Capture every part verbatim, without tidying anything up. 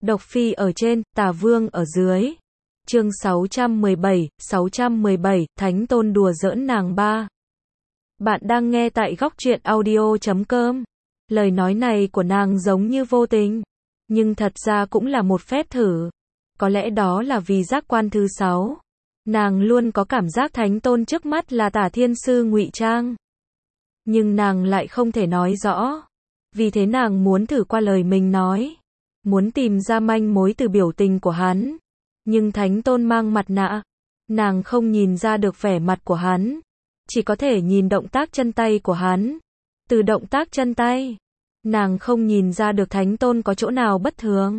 Độc Phi ở trên, Tà Vương ở dưới. Chương sáu trăm mười bảy, sáu trăm mười bảy, Thánh Tôn đùa giỡn nàng ba. Bạn đang nghe tại góc truyện audio chấm com. Lời nói này của nàng giống như vô tình, nhưng thật ra cũng là một phép thử. Có lẽ đó là vì giác quan thứ sáu. Nàng luôn có cảm giác Thánh Tôn trước mắt là Tả Thiên Sư ngụy trang. Nhưng nàng lại không thể nói rõ. Vì thế nàng muốn thử qua lời mình nói. Muốn tìm ra manh mối từ biểu tình của hắn. Nhưng Thánh Tôn mang mặt nạ. Nàng không nhìn ra được vẻ mặt của hắn. Chỉ có thể nhìn động tác chân tay của hắn. Từ động tác chân tay, nàng không nhìn ra được Thánh Tôn có chỗ nào bất thường.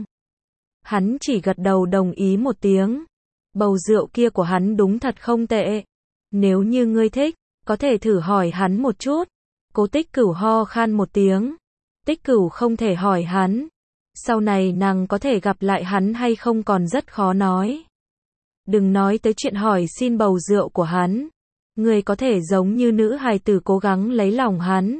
Hắn chỉ gật đầu đồng ý một tiếng. Bầu rượu kia của hắn đúng thật không tệ. Nếu như ngươi thích, có thể thử hỏi hắn một chút. Cố Tích Cửu ho khan một tiếng. Tích Cửu không thể hỏi hắn. Sau này nàng có thể gặp lại hắn hay không còn rất khó nói. Đừng nói tới chuyện hỏi xin bầu rượu của hắn. Người có thể giống như nữ hài tử cố gắng lấy lòng hắn.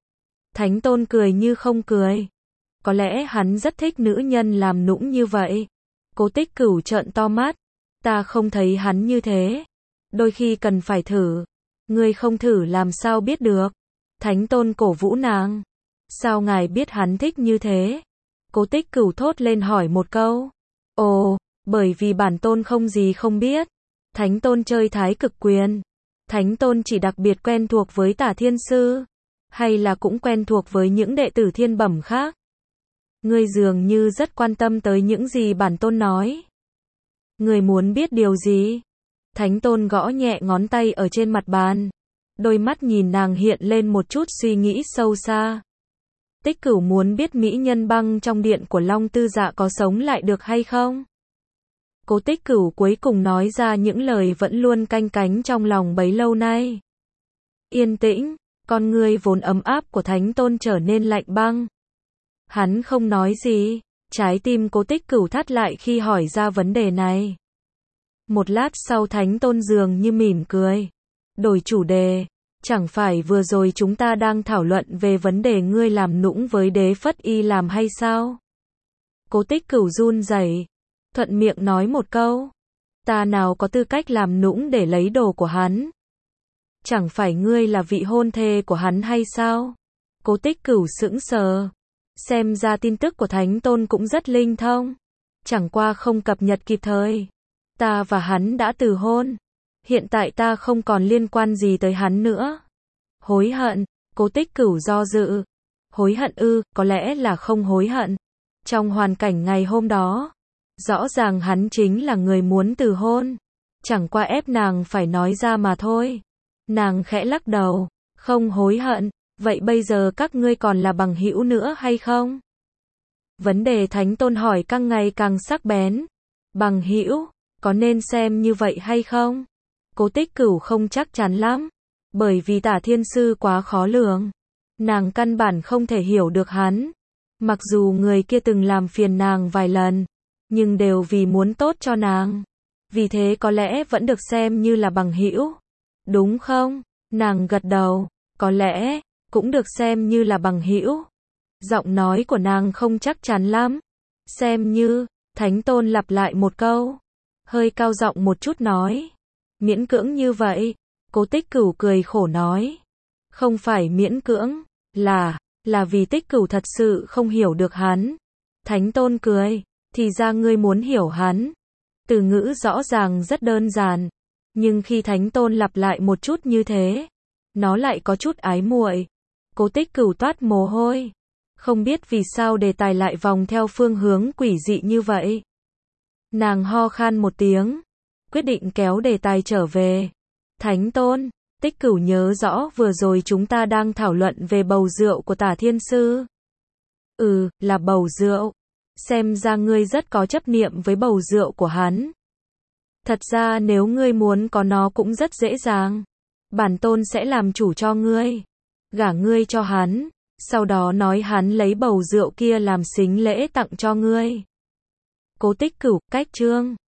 Thánh Tôn cười như không cười. Có lẽ hắn rất thích nữ nhân làm nũng như vậy. Cố Tích Cửu trợn to mắt. Ta không thấy hắn như thế. Đôi khi cần phải thử. Ngươi không thử làm sao biết được. Thánh Tôn cổ vũ nàng. Sao ngài biết hắn thích như thế? Cố Tích Cửu thốt lên hỏi một câu. Ồ, bởi vì bản tôn không gì không biết. Thánh Tôn chơi thái cực quyền. Thánh Tôn chỉ đặc biệt quen thuộc với Tả Thiên Sư. Hay là cũng quen thuộc với những đệ tử thiên bẩm khác? Ngươi dường như rất quan tâm tới những gì bản tôn nói. Ngươi muốn biết điều gì? Thánh Tôn gõ nhẹ ngón tay ở trên mặt bàn. Đôi mắt nhìn nàng hiện lên một chút suy nghĩ sâu xa. Tích Cửu muốn biết mỹ nhân băng trong điện của Long Tư Dạ có sống lại được hay không? Cố Tích Cửu cuối cùng nói ra những lời vẫn luôn canh cánh trong lòng bấy lâu nay. Yên tĩnh, con ngươi vốn ấm áp của Thánh Tôn trở nên lạnh băng. Hắn không nói gì, trái tim Cố Tích Cửu thắt lại khi hỏi ra vấn đề này. Một lát sau Thánh Tôn dường như mỉm cười. Đổi chủ đề, chẳng phải vừa rồi chúng ta đang thảo luận về vấn đề ngươi làm nũng với Đế Phất Y làm hay sao? Cố Tích Cửu run rẩy, thuận miệng nói một câu. Ta nào có tư cách làm nũng để lấy đồ của hắn? Chẳng phải ngươi là vị hôn thê của hắn hay sao? Cố Tích Cửu sững sờ. Xem ra tin tức của Thánh Tôn cũng rất linh thông. Chẳng qua không cập nhật kịp thời. Ta và hắn đã từ hôn. Hiện tại ta không còn liên quan gì tới hắn nữa. Hối hận, Cố Tích Cửu do dự. Hối hận ư, có lẽ là không hối hận. Trong hoàn cảnh ngày hôm đó, rõ ràng hắn chính là người muốn từ hôn. Chẳng qua ép nàng phải nói ra mà thôi. Nàng khẽ lắc đầu, không hối hận. Vậy bây giờ các ngươi còn là bằng hữu nữa hay không? Vấn đề Thánh Tôn hỏi càng ngày càng sắc bén. Bằng hữu, có nên xem như vậy hay không? Cố Tích Cửu không chắc chắn lắm. Bởi vì Tả Thiên Sư quá khó lường. Nàng căn bản không thể hiểu được hắn. Mặc dù người kia từng làm phiền nàng vài lần, nhưng đều vì muốn tốt cho nàng. Vì thế có lẽ vẫn được xem như là bằng hữu. Đúng không? Nàng gật đầu. Có lẽ cũng được xem như là bằng hữu. Giọng nói của nàng không chắc chắn lắm. Xem như, Thánh Tôn lặp lại một câu. Hơi cao giọng một chút nói. Miễn cưỡng như vậy. Cố Tích Cửu cười khổ nói. Không phải miễn cưỡng, là, là vì Tích Cửu thật sự không hiểu được hắn. Thánh Tôn cười, thì ra ngươi muốn hiểu hắn. Từ ngữ rõ ràng rất đơn giản. Nhưng khi Thánh Tôn lặp lại một chút như thế, nó lại có chút ái muội. Cố Tích Cửu toát mồ hôi. Không biết vì sao đề tài lại vòng theo phương hướng quỷ dị như vậy. Nàng ho khan một tiếng. Quyết định kéo đề tài trở về. Thánh Tôn, Tích Cửu nhớ rõ vừa rồi chúng ta đang thảo luận về bầu rượu của Tả Thiên Sư. Ừ, là bầu rượu. Xem ra ngươi rất có chấp niệm với bầu rượu của hắn. Thật ra nếu ngươi muốn có nó cũng rất dễ dàng. Bản tôn sẽ làm chủ cho ngươi. Gả ngươi cho hắn. Sau đó nói hắn lấy bầu rượu kia làm sính lễ tặng cho ngươi. Cố Tích Cửu, cách chương.